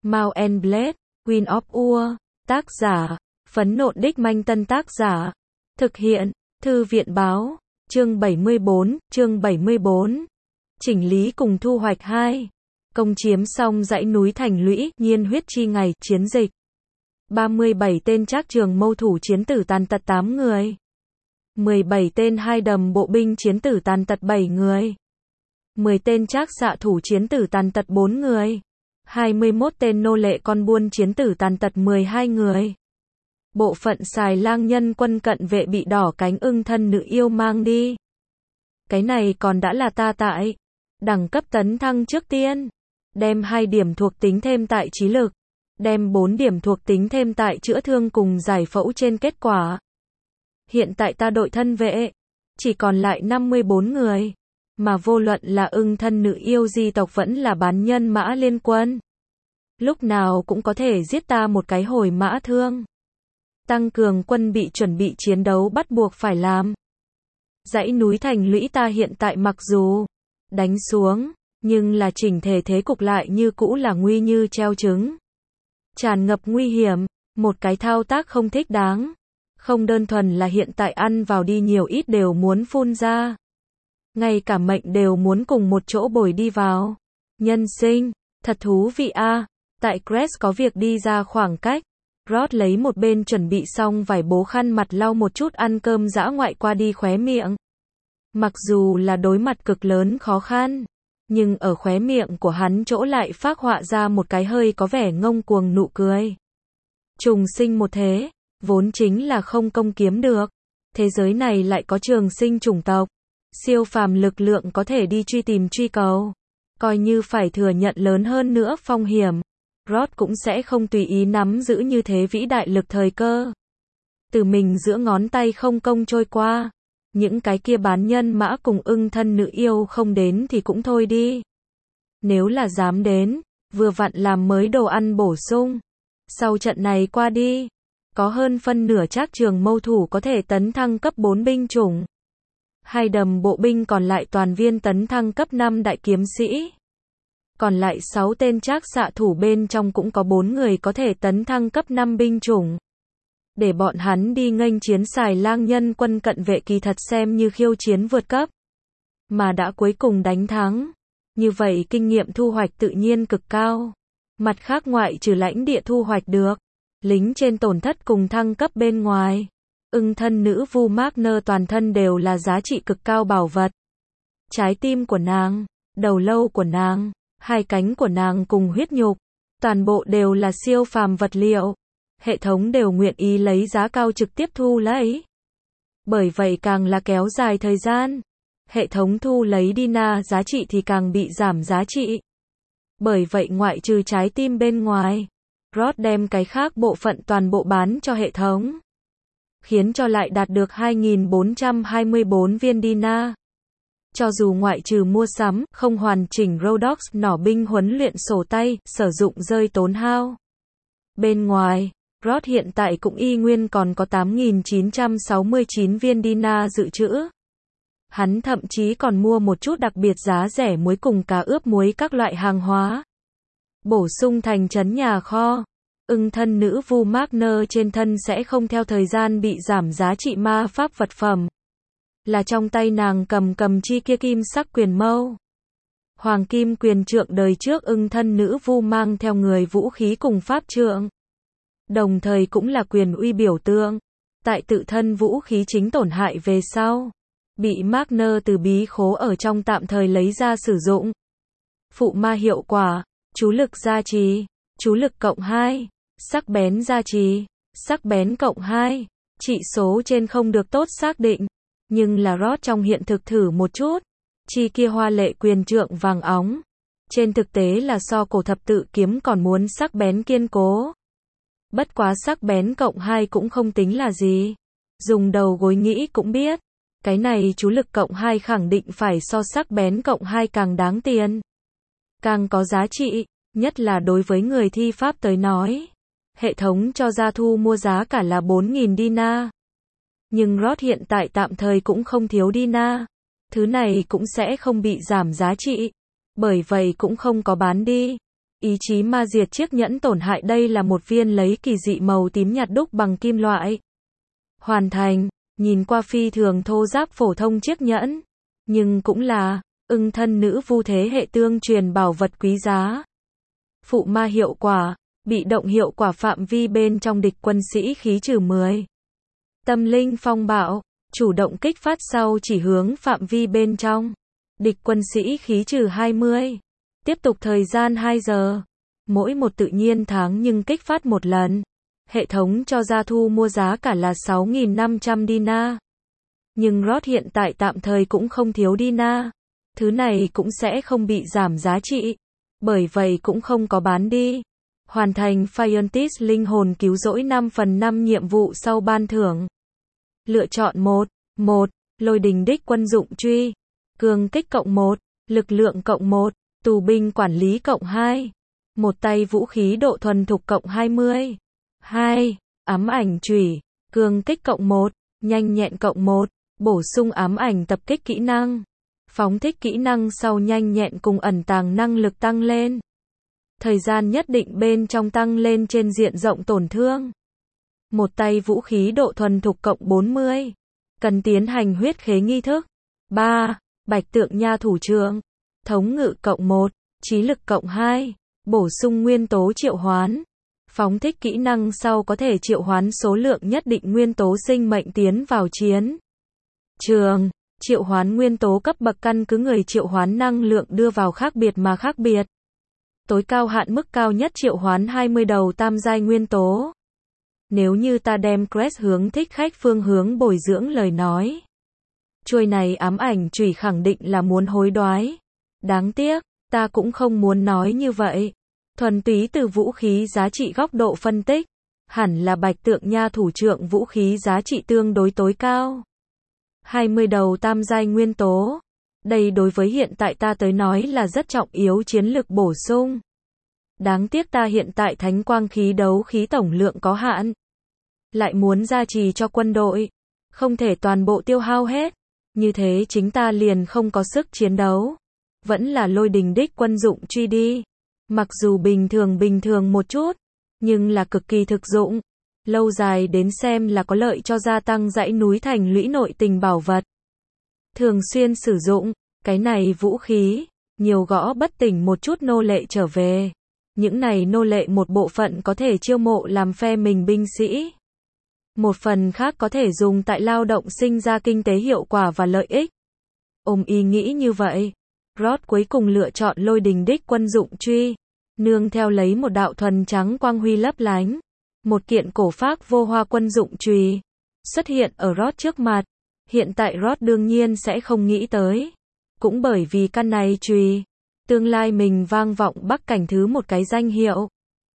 Mount and Blade, Queen of Ur, tác giả, Phấn Nộn Đích Manh Tân tác giả, thực hiện, Thư viện báo, chương 74, chương 74. Chỉnh lý cùng thu hoạch 2. Công chiếm xong dãy núi Thành Lũy, Nhiên huyết chi ngày, chiến dịch. 37 tên trác trường mâu thủ chiến tử tàn tật 8 người. 17 tên hai đầm bộ binh chiến tử tàn tật 7 người. 10 tên trác xạ thủ chiến tử tàn tật 4 người. 21 tên nô lệ con buôn chiến tử tàn tật 12 người. Bộ phận xài lang nhân quân cận vệ bị đỏ cánh ưng thân nữ yêu mang đi. Cái này còn đã là ta tại đẳng cấp tấn thăng trước tiên. Đem 2 điểm thuộc tính thêm tại trí lực. Đem 4 điểm thuộc tính thêm tại chữa thương cùng giải phẫu trên kết quả. Hiện tại ta đội thân vệ chỉ còn lại 54 người. Mà vô luận là ưng thân nữ yêu di tộc vẫn là bán nhân mã liên quân. Lúc nào cũng có thể giết ta một cái hồi mã thương. Tăng cường quân bị chuẩn bị chiến đấu bắt buộc phải làm. Dãy núi Thành Lũy ta hiện tại mặc dù đánh xuống, nhưng là chỉnh thể thế cục lại như cũ là nguy như treo trứng. Tràn ngập nguy hiểm, một cái thao tác không thích đáng. Không đơn thuần là hiện tại ăn vào đi nhiều ít đều muốn phun ra. Ngay cả mệnh đều muốn cùng một chỗ bồi đi vào. Nhân sinh, thật thú vị a. Tại Crest có việc đi ra khoảng cách. Rod lấy một bên chuẩn bị xong vải bố khăn mặt lau một chút ăn cơm dã ngoại qua đi khóe miệng. Mặc dù là đối mặt cực lớn khó khăn, nhưng ở khóe miệng của hắn chỗ lại phác họa ra một cái hơi có vẻ ngông cuồng nụ cười. Trùng sinh một thế, vốn chính là không công kiếm được. Thế giới này lại có trường sinh chủng tộc. Siêu phàm lực lượng có thể đi truy tìm truy cầu. Coi như phải thừa nhận lớn hơn nữa phong hiểm. Rod cũng sẽ không tùy ý nắm giữ như thế vĩ đại lực thời cơ. Từ mình giữa ngón tay không công trôi qua. Những cái kia bán nhân mã cùng ưng thân nữ yêu không đến thì cũng thôi đi. Nếu là dám đến, vừa vặn làm mới đồ ăn bổ sung. Sau trận này qua đi, có hơn phân nửa trác trường mâu thủ có thể tấn thăng cấp 4 binh chủng. 2 đầm bộ binh còn lại toàn viên tấn thăng cấp 5 đại kiếm sĩ. Còn lại 6 tên trác xạ thủ bên trong cũng có 4 người có thể tấn thăng cấp 5 binh chủng. Để bọn hắn đi nghênh chiến xài lang nhân quân cận vệ kỳ thật xem như khiêu chiến vượt cấp. Mà đã cuối cùng đánh thắng. Như vậy kinh nghiệm thu hoạch tự nhiên cực cao. Mặt khác ngoại trừ lãnh địa thu hoạch được. Lính trên tổn thất cùng thăng cấp bên ngoài. Ưng thân nữ Vu Magner toàn thân đều là giá trị cực cao bảo vật. Trái tim của nàng, đầu lâu của nàng, 2 cánh của nàng cùng huyết nhục. Toàn bộ đều là siêu phàm vật liệu. Hệ thống đều nguyện ý lấy giá cao trực tiếp thu lấy. Bởi vậy càng là kéo dài thời gian. Hệ thống thu lấy Dina giá trị thì càng bị giảm giá trị. Bởi vậy ngoại trừ trái tim bên ngoài, Rod đem cái khác bộ phận toàn bộ bán cho hệ thống. Khiến cho lại đạt được 2.424 viên Dina. Cho dù ngoại trừ mua sắm, không hoàn chỉnh Rhodox nỏ binh huấn luyện sổ tay, sử dụng rơi tốn hao. Bên ngoài, Rod hiện tại cũng y nguyên còn có 8.969 viên Dina dự trữ. Hắn thậm chí còn mua một chút đặc biệt giá rẻ muối cùng cá ướp muối các loại hàng hóa. Bổ sung thành trấn nhà kho. Ưng thân nữ Vu Magner trên thân sẽ không theo thời gian bị giảm giá trị ma pháp vật phẩm. Là trong tay nàng cầm chi kia kim sắc quyền mâu. Hoàng kim quyền trượng đời trước ưng thân nữ Vu mang theo người vũ khí cùng pháp trượng. Đồng thời cũng là quyền uy biểu tượng. Tại tự thân vũ khí chính tổn hại về sau. Bị Magner từ bí khố ở trong tạm thời lấy ra sử dụng. Phụ ma hiệu quả, chú lực gia trì, chú lực cộng 2, sắc bén gia trì, sắc bén cộng 2, trị số trên không được tốt xác định. Nhưng là Rod trong hiện thực thử một chút. Chi kia hoa lệ quyền trượng vàng óng. Trên thực tế là so cổ thập tự kiếm còn muốn sắc bén kiên cố. Bất quá sắc bén cộng 2 cũng không tính là gì. Dùng đầu gối nghĩ cũng biết. Cái này chú lực cộng 2 khẳng định phải so sắc bén cộng 2 càng đáng tiền. Càng có giá trị, nhất là đối với người thi pháp tới nói. Hệ thống cho ra thu mua giá cả là 4.000 Dina. Nhưng Rod hiện tại tạm thời cũng không thiếu Dina. Thứ này cũng sẽ không bị giảm giá trị. Bởi vậy cũng không có bán đi. Ý chí ma diệt chiếc nhẫn tổn hại đây là một viên lấy kỳ dị màu tím nhạt đúc bằng kim loại. Hoàn thành, nhìn qua phi thường thô ráp phổ thông chiếc nhẫn, nhưng cũng là ưng thân nữ vu thế hệ tương truyền bảo vật quý giá. Phụ ma hiệu quả, bị động hiệu quả phạm vi bên trong địch quân sĩ khí trừ 10. Tâm linh phong bạo, chủ động kích phát sau chỉ hướng phạm vi bên trong. Địch quân sĩ khí trừ 20. Tiếp tục thời gian 2 giờ. Mỗi một tự nhiên tháng nhưng kích phát một lần. Hệ thống cho ra thu mua giá cả là 6.500 dinar. Nhưng ROT hiện tại tạm thời cũng không thiếu dinar. Thứ này cũng sẽ không bị giảm giá trị. Bởi vậy cũng không có bán đi. Hoàn thành Fientis linh hồn cứu rỗi 5/5 nhiệm vụ sau ban thưởng. Lựa chọn 1. Lôi đình đích quân dụng truy. Cường kích cộng 1. Lực lượng cộng 1. Tù binh quản lý cộng 2. Một tay vũ khí độ thuần thục cộng 20. 2. Ám ảnh chủy. Cường kích cộng 1. Nhanh nhẹn cộng 1. Bổ sung ám ảnh tập kích kỹ năng. Phóng thích kỹ năng sau nhanh nhẹn cùng ẩn tàng năng lực tăng lên. Thời gian nhất định bên trong tăng lên trên diện rộng tổn thương. Một tay vũ khí độ thuần thục cộng 40. Cần tiến hành huyết khế nghi thức. 3. Bạch tượng nha thủ trưởng. Thống ngự cộng 1. Trí lực cộng 2. Bổ sung nguyên tố triệu hoán. Phóng thích kỹ năng sau có thể triệu hoán số lượng nhất định nguyên tố sinh mệnh tiến vào chiến trường. Triệu hoán nguyên tố cấp bậc căn cứ người triệu hoán năng lượng đưa vào khác biệt mà khác biệt. Tối cao hạn mức cao nhất triệu hoán 20 đầu tam giai nguyên tố. Nếu như ta đem Crest hướng thích khách phương hướng bồi dưỡng lời nói. Chuôi này ám ảnh chủy khẳng định là muốn hối đoái. Đáng tiếc, ta cũng không muốn nói như vậy. Thuần túy từ vũ khí giá trị góc độ phân tích. Hẳn là bạch tượng nha thủ trưởng vũ khí giá trị tương đối tối cao. 20 đầu tam giai nguyên tố. Đây đối với hiện tại ta tới nói là rất trọng yếu chiến lực bổ sung. Đáng tiếc ta hiện tại thánh quang khí đấu khí tổng lượng có hạn. Lại muốn gia trì cho quân đội. Không thể toàn bộ tiêu hao hết. Như thế chính ta liền không có sức chiến đấu. Vẫn là lôi đình đích quân dụng truy đi. Mặc dù bình thường một chút. Nhưng là cực kỳ thực dụng. Lâu dài đến xem là có lợi cho gia tăng dãy núi thành lũy nội tình bảo vật. Thường xuyên sử dụng. Cái này vũ khí. Nhiều gõ bất tỉnh một chút nô lệ trở về. Những này nô lệ một bộ phận có thể chiêu mộ làm phe mình binh sĩ. Một phần khác có thể dùng tại lao động sinh ra kinh tế hiệu quả và lợi ích. Ôm ý nghĩ như vậy, Rod cuối cùng lựa chọn lôi đình đích quân dụng truy. Nương theo lấy một đạo thuần trắng quang huy lấp lánh. Một kiện cổ phác vô hoa quân dụng chùy xuất hiện ở Rod trước mặt. Hiện tại Rod đương nhiên sẽ không nghĩ tới. Cũng bởi vì căn này chùy, tương lai mình vang vọng bắc cảnh thứ một cái danh hiệu.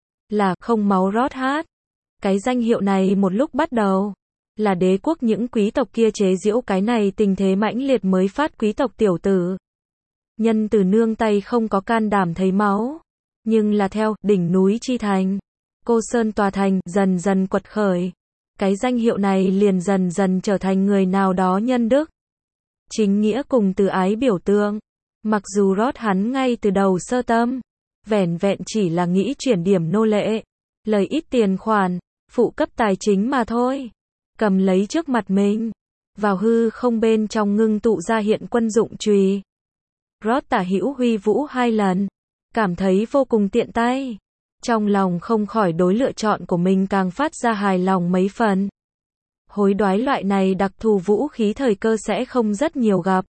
Là không máu Rod hát. Cái danh hiệu này một lúc bắt đầu là đế quốc những quý tộc kia chế giễu cái này tình thế mãnh liệt mới phát quý tộc tiểu tử. Nhân từ nương tay không có can đảm thấy máu. Nhưng là theo đỉnh núi chi thành, cô sơn tòa thành dần dần quật khởi. Cái danh hiệu này liền dần dần trở thành người nào đó nhân đức. Chính nghĩa cùng từ ái biểu tượng. Mặc dù Rod hắn ngay từ đầu sơ tâm, vẻn vẹn chỉ là nghĩ chuyển điểm nô lệ, lời ít tiền khoản, phụ cấp tài chính mà thôi. Cầm lấy trước mặt mình, vào hư không bên trong ngưng tụ ra hiện quân dụng chùy. Rod tả hữu huy vũ 2 lần, cảm thấy vô cùng tiện tay. Trong lòng không khỏi đối lựa chọn của mình càng phát ra hài lòng mấy phần. Hối đoái loại này đặc thù vũ khí thời cơ sẽ không rất nhiều gặp.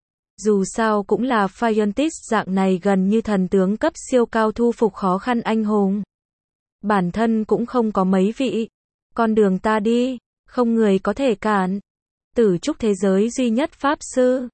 Dù sao cũng là Fientis dạng này gần như thần tướng cấp siêu cao thu phục khó khăn anh hùng. Bản thân cũng không có mấy vị. Con đường ta đi, không người có thể cản. Tử trúc thế giới duy nhất pháp sư.